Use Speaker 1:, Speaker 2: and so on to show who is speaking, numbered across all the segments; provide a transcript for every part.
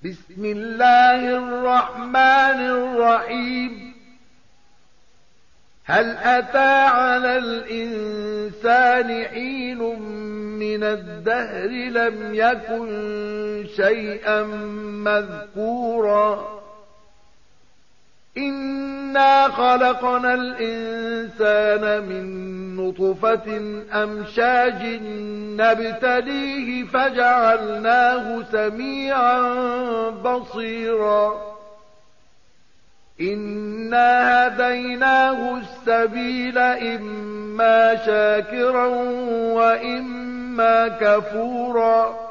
Speaker 1: بسم الله الرحمن الرحيم. هل أتى على الإنسان حين من الدهر لم يكن شيئا مذكورا إنا خلقنا الإنسان من نطفة أمشاج نبتليه فجعلناه سميعا بصيرا إنا هديناه السبيل إما شاكرا وإما كفورا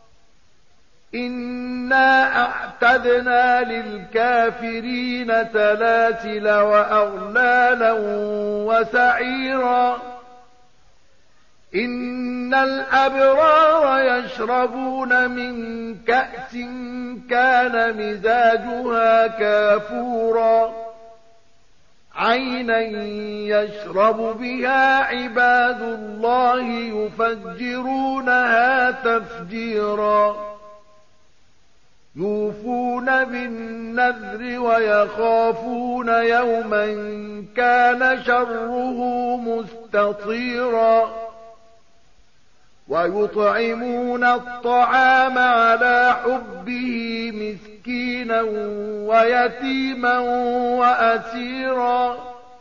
Speaker 1: إنا أعتدنا للكافرين سلاسل وأغلالا وسعيرا إن الأبرار يشربون من كأس كان مزاجها كافورا عينا يشرب بها عباد الله يفجرونها تفجيرا يوفون بالنذر ويخافون يوما كان شره مستطيرا ويطعمون الطعام على حبه مسكينا ويتيما وأسيرا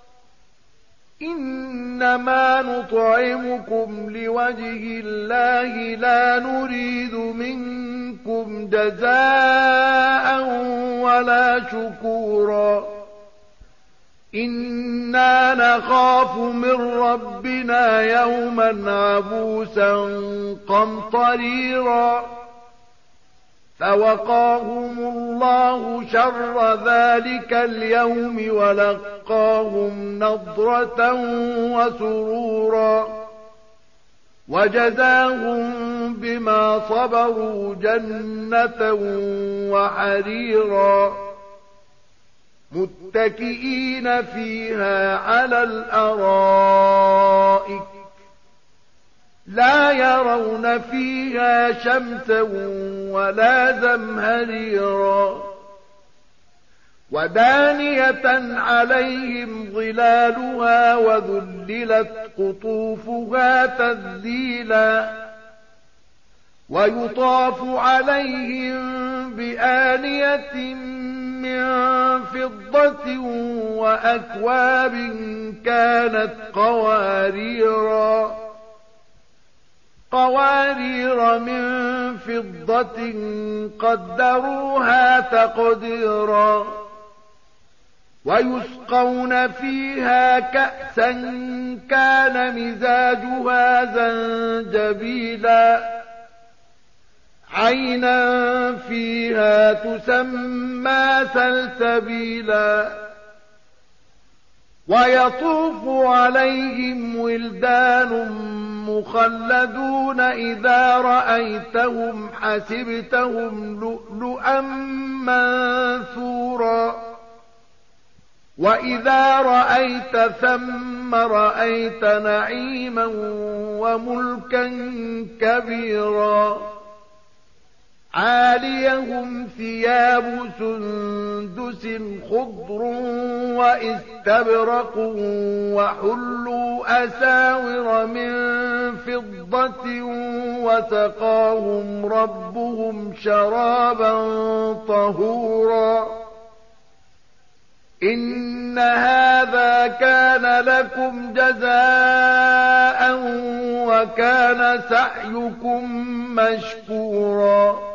Speaker 1: إنما نطعمكم لوجه الله لا نريد منكم جزاء ولا شكورا إنا نخاف من ربنا يوما عبوسا قمطريرا فوقاهم الله شر ذلك اليوم ولقاهم نضرة وسرورا وجزاهم بما صبروا جنة وحريرا متكئين فيها على الأرائك لا يرون فيها شمسا ولا زمهريرا ودانية عليهم ظلالها وذللت قطوفها تذليلا ويطاف عليهم بآنية من فضة وأكواب كانت قوارير من فضة قدروها تقديرا ويسقون فيها كأسا كان مزاجها زنجبيلا عينا فيها تسمى سلسبيلا ويطوف عليهم ولدان مخلدون إذا رأيتهم حسبتهم لؤلؤا منثورا وإذا رأيت ثم رأيت نعيما وملكا كبيرا عاليهم ثياب سندس خضر واستبرق وحلوا أساور من فضة وسقاهم ربهم شرابا طهورا إن هذا كان لكم جزاء وكان سعيكم مشكورا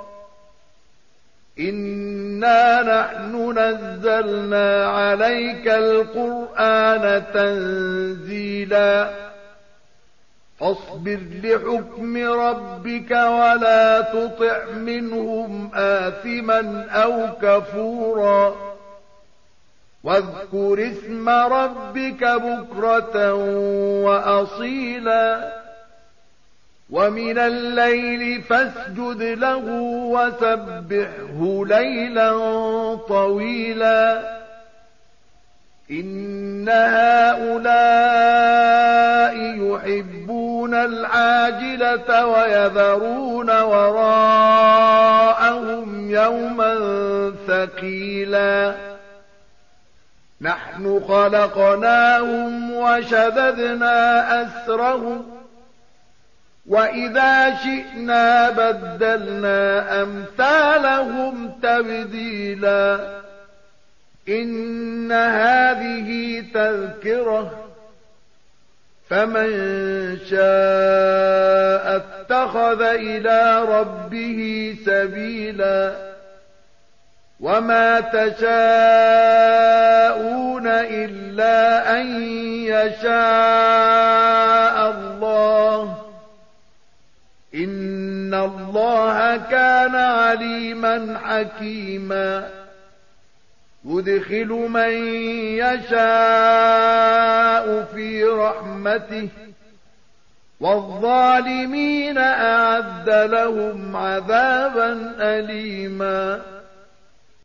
Speaker 1: إنا نحن نزلنا عليك القرآن تنزيلا فاصبر لحكم ربك ولا تطع منهم آثما أو كفورا واذكر اسم ربك بكرة وأصيلا ومن الليل فاسجد له وسبحه ليلا طويلا إن هؤلاء يحبون العاجلة ويذرون وراءهم يوما ثقيلا نحن خلقناهم وشددنا أسرهم وإذا شئنا بدلنا أمثالهم تبديلا إن هذه تذكرة فمن شاء اتخذ إلى ربه سبيلا وما تشاءون إلا أن يشاء الله إن الله كان عليما حكيما يدخل من يشاء في رحمته والظالمين أعد لهم عذابا أليما